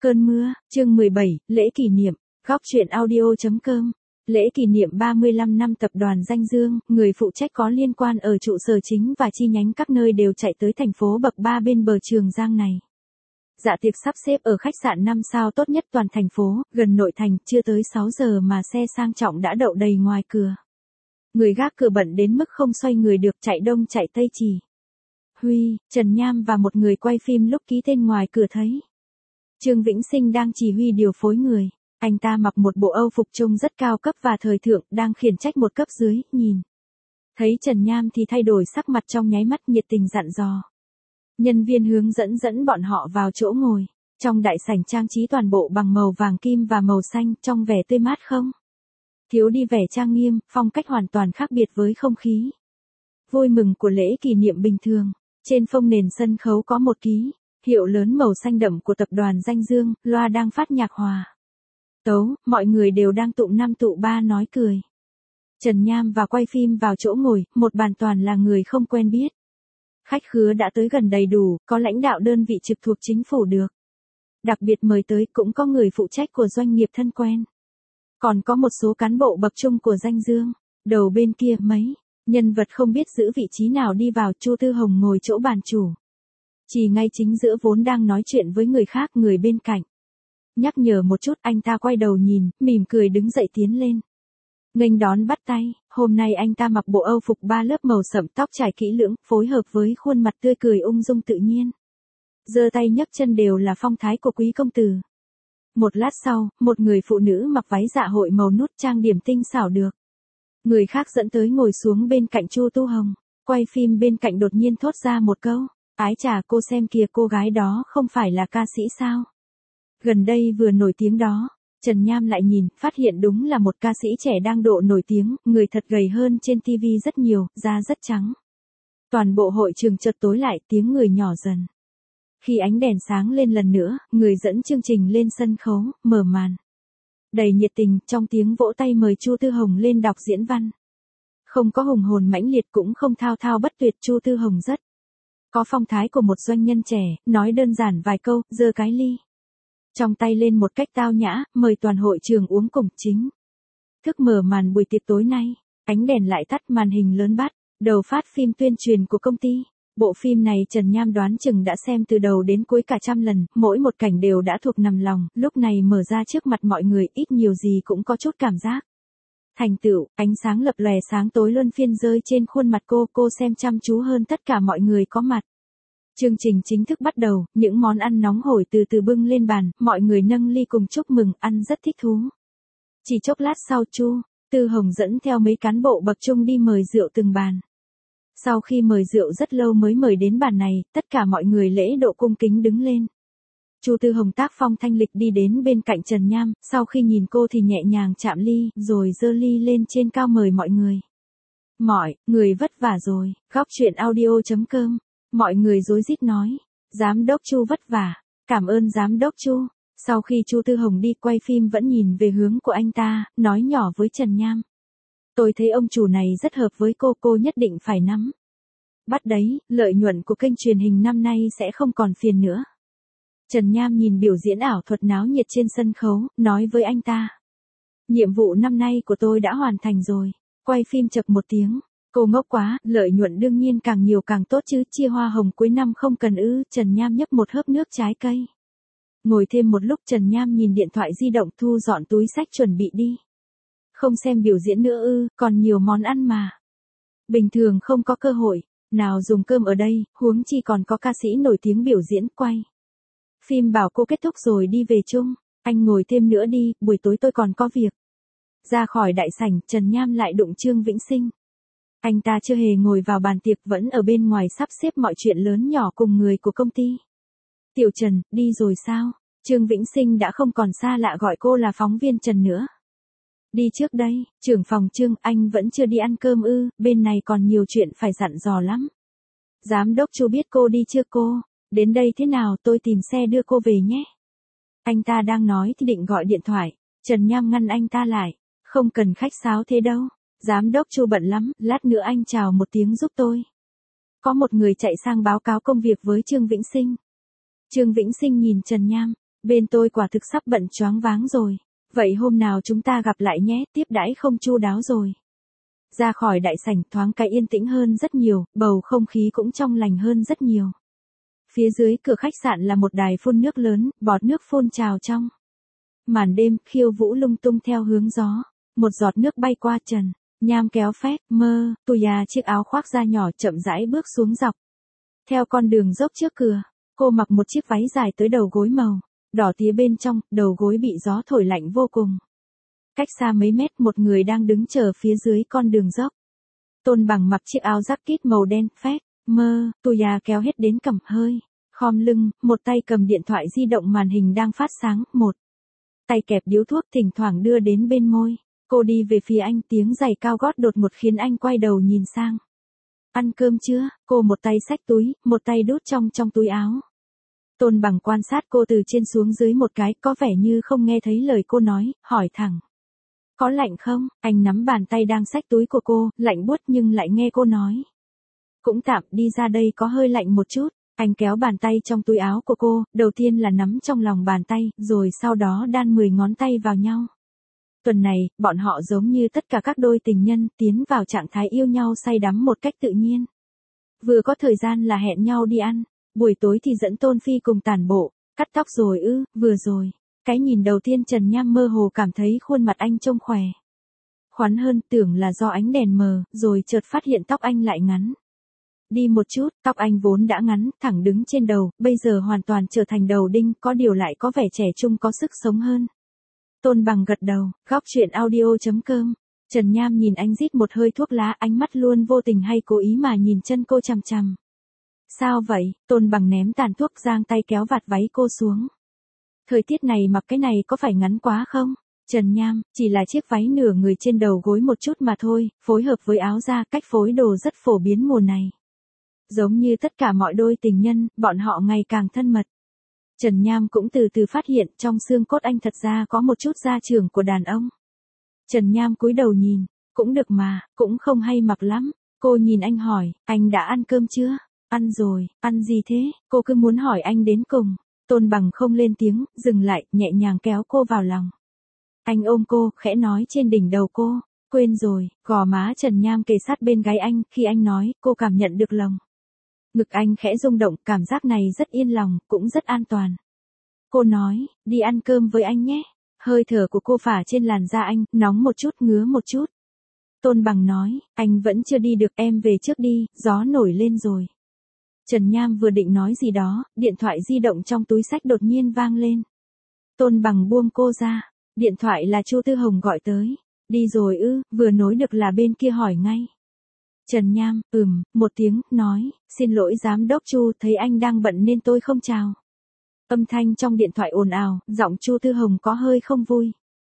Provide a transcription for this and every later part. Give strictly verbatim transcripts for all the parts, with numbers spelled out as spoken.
Cơn mưa, chương mười bảy, lễ kỷ niệm, góc truyện audio.com. Lễ kỷ niệm ba mươi lăm năm tập đoàn Danh Dương, người phụ trách có liên quan ở trụ sở chính và chi nhánh các nơi đều chạy tới thành phố bậc ba bên bờ Trường Giang này. Dạ tiệc sắp xếp ở khách sạn năm sao tốt nhất toàn thành phố, gần nội thành, chưa tới sáu giờ mà xe sang trọng đã đậu đầy ngoài cửa. Người gác cửa bận đến mức không xoay người được, chạy đông chạy tây chỉ. Huy, Trần Nham và một người quay phim lúc ký tên ngoài cửa thấy Trương Vĩnh Sinh đang chỉ huy điều phối người. Anh ta mặc một bộ Âu phục trông rất cao cấp và thời thượng, đang khiển trách một cấp dưới, nhìn. Thấy Trần Nham thì thay đổi sắc mặt trong nháy mắt, nhiệt tình dặn dò. Nhân viên hướng dẫn dẫn bọn họ vào chỗ ngồi. Trong đại sảnh trang trí toàn bộ bằng màu vàng kim và màu xanh, trong vẻ tươi mát không? Thiếu đi vẻ trang nghiêm, phong cách hoàn toàn khác biệt với không khí vui mừng của lễ kỷ niệm bình thường. Trên phông nền sân khấu có một ký hiệu lớn màu xanh đậm của tập đoàn Danh Dương, loa đang phát nhạc hòa tấu, mọi người đều đang tụng năm tụ ba nói cười. Trần Nham và quay phim vào chỗ ngồi, một bàn toàn là người không quen biết. Khách khứa đã tới gần đầy đủ, có lãnh đạo đơn vị trực thuộc chính phủ được đặc biệt mời tới, cũng có người phụ trách của doanh nghiệp thân quen. Còn có một số cán bộ bậc trung của Danh Dương. Đầu bên kia mấy nhân vật không biết giữ vị trí nào đi vào, Chu Tư Hồng ngồi chỗ bàn chủ. Chỉ ngay chính giữa vốn đang nói chuyện với người khác, người bên cạnh nhắc nhở một chút, anh ta quay đầu nhìn, mỉm cười đứng dậy tiến lên. Nghênh đón bắt tay, hôm nay anh ta mặc bộ Âu phục ba lớp màu sẫm, tóc trải kỹ lưỡng, phối hợp với khuôn mặt tươi cười ung dung tự nhiên. Giơ tay nhấc chân đều là phong thái của quý công tử. Một lát sau, một người phụ nữ mặc váy dạ hội màu nút trang điểm tinh xảo được người khác dẫn tới ngồi xuống bên cạnh Chu Tu Hồng. Quay phim bên cạnh đột nhiên thốt ra một câu, ái chà, cô xem kìa, cô gái đó không phải là ca sĩ sao? Gần đây vừa nổi tiếng đó. Trần Nham lại nhìn, phát hiện đúng là một ca sĩ trẻ đang độ nổi tiếng, người thật gầy hơn trên ti vi rất nhiều, da rất trắng. Toàn bộ hội trường chợt tối lại, tiếng người nhỏ dần. Khi ánh đèn sáng lên lần nữa, người dẫn chương trình lên sân khấu, mở màn. Đầy nhiệt tình, trong tiếng vỗ tay mời Chu Tư Hồng lên đọc diễn văn. Không có hùng hồn mãnh liệt, cũng không thao thao bất tuyệt, Chu Tư Hồng rất có phong thái của một doanh nhân trẻ, nói đơn giản vài câu, giơ cái ly trong tay lên một cách tao nhã, mời toàn hội trường uống cùng. Chính thức mở màn buổi tiệc tối nay. Ánh đèn lại tắt, màn hình lớn bắt đầu phát phim tuyên truyền của công ty. Bộ phim này Trần Nham đoán chừng đã xem từ đầu đến cuối cả trăm lần, mỗi một cảnh đều đã thuộc nằm lòng, lúc này mở ra trước mặt mọi người, ít nhiều gì cũng có chút cảm giác thành tựu. Ánh sáng lập lòe sáng tối luân phiên rơi trên khuôn mặt cô, cô xem chăm chú hơn tất cả mọi người có mặt. Chương trình chính thức bắt đầu, những món ăn nóng hổi từ từ bưng lên bàn, mọi người nâng ly cùng chúc mừng, ăn rất thích thú. Chỉ chốc lát sau, Chu Tư Hồng dẫn theo mấy cán bộ bậc trung đi mời rượu từng bàn. Sau khi mời rượu rất lâu mới mời đến bàn này, tất cả mọi người lễ độ cung kính đứng lên. Chu Tư Hồng tác phong thanh lịch đi đến bên cạnh Trần Nham, sau khi nhìn cô thì nhẹ nhàng chạm ly, rồi giơ ly lên trên cao mời mọi người. Mọi người vất vả rồi, góc truyện audio.com. Mọi người rối rít nói, giám đốc Chu vất vả, cảm ơn giám đốc Chu. Sau khi Chu Tư Hồng đi, quay phim vẫn nhìn về hướng của anh ta, nói nhỏ với Trần Nham. Tôi thấy ông chủ này rất hợp với cô, cô nhất định phải nắm bắt đấy, lợi nhuận của kênh truyền hình năm nay sẽ không còn phiền nữa. Trần Nham nhìn biểu diễn ảo thuật náo nhiệt trên sân khấu, nói với anh ta. Nhiệm vụ năm nay của tôi đã hoàn thành rồi. Quay phim chập một tiếng. Cô ngốc quá, lợi nhuận đương nhiên càng nhiều càng tốt chứ, chia hoa hồng cuối năm không cần ư? Trần Nham nhấp một hớp nước trái cây. Ngồi thêm một lúc, Trần Nham nhìn điện thoại di động, thu dọn túi xách chuẩn bị đi. Không xem biểu diễn nữa ư, còn nhiều món ăn mà. Bình thường không có cơ hội nào dùng cơm ở đây, huống chi còn có ca sĩ nổi tiếng biểu diễn. Quay phim bảo cô kết thúc rồi đi về chung. Anh ngồi thêm nữa đi, buổi tối tôi còn có việc. Ra khỏi đại sảnh, Trần Nham lại đụng Trương Vĩnh Sinh. Anh ta chưa hề ngồi vào bàn tiệc, vẫn ở bên ngoài sắp xếp mọi chuyện lớn nhỏ cùng người của công ty. Tiểu Trần, đi rồi sao? Trương Vĩnh Sinh đã không còn xa lạ gọi cô là phóng viên Trần nữa. Đi trước đây, trưởng phòng Trương, anh vẫn chưa đi ăn cơm ư? Bên này còn nhiều chuyện phải dặn dò lắm. Giám đốc Chu biết cô đi chưa cô? Đến đây thế nào, tôi tìm xe đưa cô về nhé. Anh ta đang nói thì định gọi điện thoại. Trần Nham ngăn anh ta lại. Không cần khách sáo thế đâu. Giám đốc Chu bận lắm, lát nữa anh chào một tiếng giúp tôi. Có một người chạy sang báo cáo công việc với Trương Vĩnh Sinh. Trương Vĩnh Sinh nhìn Trần Nham, Bên tôi quả thực sắp bận choáng váng rồi. Vậy hôm nào chúng ta gặp lại nhé, tiếp đãi không chu đáo rồi. Ra khỏi đại sảnh thoáng cái yên tĩnh hơn rất nhiều, bầu không khí cũng trong lành hơn rất nhiều. Phía dưới cửa khách sạn là một đài phun nước lớn, bọt nước phun trào trong màn đêm, khiêu vũ lung tung theo hướng gió. Một giọt nước bay qua Trần Nham kéo phét, mơ, tùy à chiếc áo khoác da nhỏ chậm rãi bước xuống dọc. Theo con đường dốc trước cửa, cô mặc một chiếc váy dài tới đầu gối màu đỏ tía bên trong, đầu gối bị gió thổi lạnh vô cùng. Cách xa mấy mét một người đang đứng chờ phía dưới con đường dốc. Tôn Bằng mặc chiếc áo jacket màu đen, phét, mơ, tùy à kéo hết đến cằm hơi, khom lưng, một tay cầm điện thoại di động màn hình đang phát sáng, một tay kẹp điếu thuốc thỉnh thoảng đưa đến bên môi. Cô đi về phía anh, tiếng giày cao gót đột ngột khiến anh quay đầu nhìn sang. Ăn cơm chưa? Cô một tay xách túi, một tay đút trong trong túi áo. Tôn Bằng quan sát cô từ trên xuống dưới một cái, có vẻ như không nghe thấy lời cô nói, hỏi thẳng. Có lạnh không? Anh nắm bàn tay đang xách túi của cô, lạnh buốt nhưng lại nghe cô nói. Cũng tạm, đi ra đây có hơi lạnh một chút. Anh kéo bàn tay trong túi áo của cô, đầu tiên là nắm trong lòng bàn tay, rồi sau đó đan mười ngón tay vào nhau. Tuần này, bọn họ giống như tất cả các đôi tình nhân, tiến vào trạng thái yêu nhau say đắm một cách tự nhiên. Vừa có thời gian là hẹn nhau đi ăn, buổi tối thì dẫn Tôn Phi cùng tản bộ, cắt tóc rồi ư, vừa rồi. Cái nhìn đầu tiên Trần Nham mơ hồ cảm thấy khuôn mặt anh trông khỏe khoắn hơn, tưởng là do ánh đèn mờ, rồi chợt phát hiện tóc anh lại ngắn đi một chút, tóc anh vốn đã ngắn, thẳng đứng trên đầu, bây giờ hoàn toàn trở thành đầu đinh, có điều lại có vẻ trẻ trung có sức sống hơn. Tôn Bằng gật đầu, góc chuyện audio chấm com. Trần Nham nhìn anh rít một hơi thuốc lá, ánh mắt luôn vô tình hay cố ý mà nhìn chân cô chằm chằm. Sao vậy? Tôn Bằng ném tàn thuốc, giang tay kéo vạt váy cô xuống. Thời tiết này mặc cái này có phải ngắn quá không? Trần Nham, chỉ là chiếc váy nửa người trên đầu gối một chút mà thôi, phối hợp với áo da, cách phối đồ rất phổ biến mùa này. Giống như tất cả mọi đôi tình nhân, bọn họ ngày càng thân mật. Trần Nham cũng từ từ phát hiện trong xương cốt anh thật ra có một chút gia trưởng của đàn ông. Trần Nham cúi đầu nhìn, cũng được mà, cũng không hay mặc lắm. Cô nhìn anh hỏi, anh đã ăn cơm chưa? Ăn rồi, ăn gì thế? Cô cứ muốn hỏi anh đến cùng. Tôn Bằng không lên tiếng, dừng lại, nhẹ nhàng kéo cô vào lòng. Anh ôm cô, khẽ nói trên đỉnh đầu cô. Quên rồi, gò má Trần Nham kề sát bên gáy anh, khi anh nói, cô cảm nhận được lòng ngực anh khẽ rung động, cảm giác này rất yên lòng, cũng rất an toàn. Cô nói, đi ăn cơm với anh nhé. Hơi thở của cô phả trên làn da anh, nóng một chút, ngứa một chút. Tôn Bằng nói, anh vẫn chưa đi được, em về trước đi, gió nổi lên rồi. Trần Nham vừa định nói gì đó, điện thoại di động trong túi xách đột nhiên vang lên. Tôn Bằng buông cô ra, điện thoại là Chu Tư Hồng gọi tới. Đi rồi ư, vừa nối được là bên kia hỏi ngay. Trần Nham, ừm, một tiếng, nói, xin lỗi giám đốc Chu, thấy anh đang bận nên tôi không chào. Âm thanh trong điện thoại ồn ào, giọng Chu Tư Hồng có hơi không vui.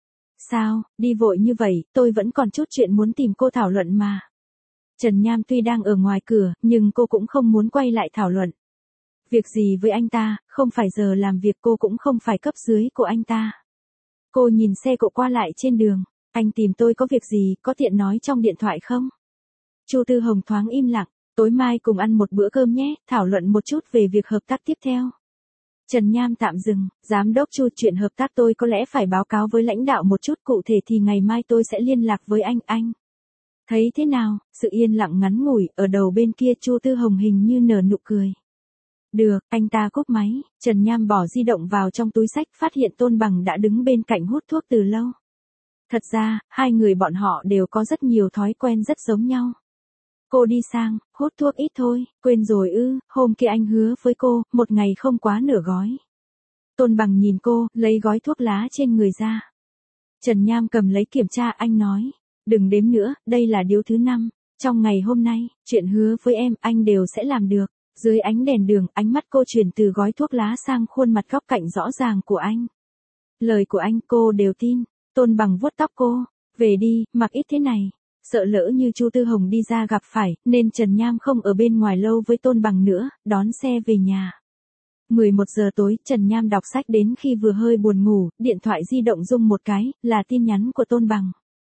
Sao, đi vội như vậy, tôi vẫn còn chút chuyện muốn tìm cô thảo luận mà. Trần Nham tuy đang ở ngoài cửa, nhưng cô cũng không muốn quay lại thảo luận. Việc gì với anh ta, không phải giờ làm việc, cô cũng không phải cấp dưới của anh ta. Cô nhìn xe cộ qua lại trên đường, anh tìm tôi có việc gì, có tiện nói trong điện thoại không? Chu Tư Hồng thoáng im lặng, tối mai cùng ăn một bữa cơm nhé, thảo luận một chút về việc hợp tác tiếp theo. Trần Nham tạm dừng, giám đốc Chu, chuyện hợp tác tôi có lẽ phải báo cáo với lãnh đạo một chút, cụ thể thì ngày mai tôi sẽ liên lạc với anh, anh. Thấy thế nào? Sự yên lặng ngắn ngủi, ở đầu bên kia Chu Tư Hồng hình như nở nụ cười. Được, anh ta cúp máy, Trần Nham bỏ di động vào trong túi xách, phát hiện Tôn Bằng đã đứng bên cạnh hút thuốc từ lâu. Thật ra, hai người bọn họ đều có rất nhiều thói quen rất giống nhau. Cô đi sang, hút thuốc ít thôi, quên rồi ư, hôm kia anh hứa với cô, một ngày không quá nửa gói. Tôn Bằng nhìn cô, lấy gói thuốc lá trên người ra. Trần Nham cầm lấy kiểm tra, anh nói, đừng đếm nữa, đây là điếu thứ năm, trong ngày hôm nay, chuyện hứa với em, anh đều sẽ làm được. Dưới ánh đèn đường, ánh mắt cô chuyển từ gói thuốc lá sang khuôn mặt góc cạnh rõ ràng của anh. Lời của anh cô đều tin. Tôn Bằng vuốt tóc cô, về đi, mặc ít thế này. Sợ lỡ như Chu Tư Hồng đi ra gặp phải, nên Trần Nham không ở bên ngoài lâu với Tôn Bằng nữa, đón xe về nhà. mười một giờ tối, Trần Nham đọc sách đến khi vừa hơi buồn ngủ, điện thoại di động rung một cái, là tin nhắn của Tôn Bằng.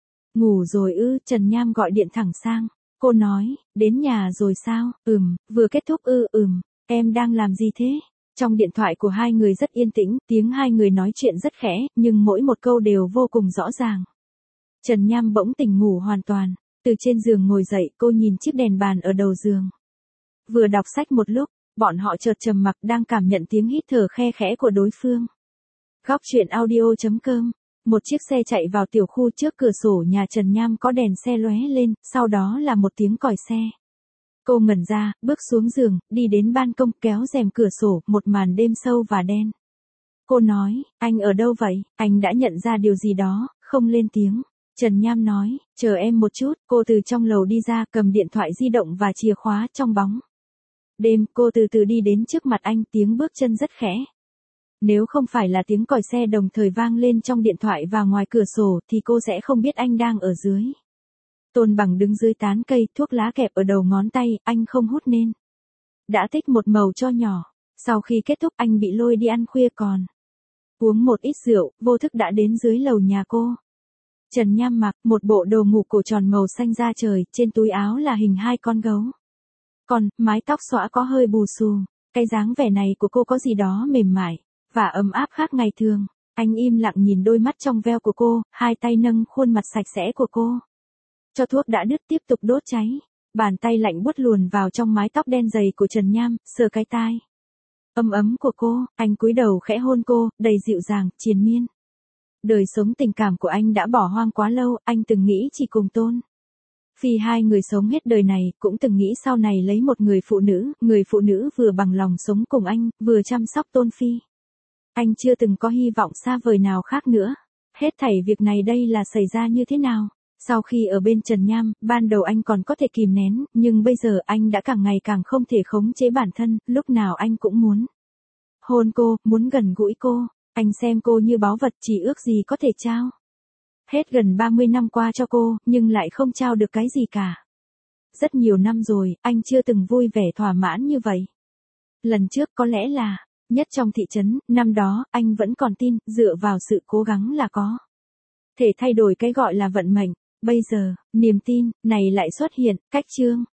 Ngủ rồi ư, Trần Nham gọi điện thẳng sang. Cô nói, đến nhà rồi sao? Ừm, vừa kết thúc ư, ừm, em đang làm gì thế? Trong điện thoại của hai người rất yên tĩnh, tiếng hai người nói chuyện rất khẽ, nhưng mỗi một câu đều vô cùng rõ ràng. Trần Nham bỗng tỉnh ngủ hoàn toàn, từ trên giường ngồi dậy, cô nhìn chiếc đèn bàn ở đầu giường. Vừa đọc sách một lúc, bọn họ chợt trầm mặc đang cảm nhận tiếng hít thở khe khẽ của đối phương. Góc truyện audio chấm com. Một chiếc xe chạy vào tiểu khu, trước cửa sổ nhà Trần Nham có đèn xe lóe lên, sau đó là một tiếng còi xe. Cô ngẩn ra, bước xuống giường, đi đến ban công, kéo rèm cửa sổ, một màn đêm sâu và đen. Cô nói, anh ở đâu vậy? Anh đã nhận ra điều gì đó, không lên tiếng. Trần Nham nói, chờ em một chút. Cô từ trong lầu đi ra, cầm điện thoại di động và chìa khóa trong bóng đêm. Cô từ từ đi đến trước mặt anh, tiếng bước chân rất khẽ. Nếu không phải là tiếng còi xe đồng thời vang lên trong điện thoại và ngoài cửa sổ thì cô sẽ không biết anh đang ở dưới. Tôn Bằng đứng dưới tán cây, thuốc lá kẹp ở đầu ngón tay, anh không hút nên đã tích một màu cho nhỏ. Sau khi kết thúc anh bị lôi đi ăn khuya, còn uống một ít rượu, vô thức đã đến dưới lầu nhà cô. Trần Nham mặc một bộ đồ ngủ cổ tròn màu xanh da trời, trên túi áo là hình hai con gấu. Còn, mái tóc xõa có hơi bù xù, cái dáng vẻ này của cô có gì đó mềm mại và ấm áp khác ngày thường. Anh im lặng nhìn đôi mắt trong veo của cô, hai tay nâng khuôn mặt sạch sẽ của cô. Cho thuốc đã đứt tiếp tục đốt cháy. Bàn tay lạnh buốt luồn vào trong mái tóc đen dày của Trần Nham, sờ cái tai ấm ấm của cô, anh cúi đầu khẽ hôn cô, đầy dịu dàng, triền miên. Đời sống tình cảm của anh đã bỏ hoang quá lâu, anh từng nghĩ chỉ cùng Tôn Phi hai người sống hết đời này, cũng từng nghĩ sau này lấy một người phụ nữ, người phụ nữ vừa bằng lòng sống cùng anh, vừa chăm sóc Tôn Phi. Anh chưa từng có hy vọng xa vời nào khác nữa. Hết thảy việc này đây là xảy ra như thế nào? Sau khi ở bên Trần Nham, ban đầu anh còn có thể kìm nén, nhưng bây giờ anh đã càng ngày càng không thể khống chế bản thân, lúc nào anh cũng muốn hôn cô, muốn gần gũi cô. Anh xem cô như báu vật, chỉ ước gì có thể trao hết gần ba mươi năm qua cho cô, nhưng lại không trao được cái gì cả. Rất nhiều năm rồi, anh chưa từng vui vẻ thỏa mãn như vậy. Lần trước có lẽ là nhất trong thị trấn, năm đó, anh vẫn còn tin, dựa vào sự cố gắng là có thể thay đổi cái gọi là vận mệnh. Bây giờ, niềm tin này lại xuất hiện, cách chương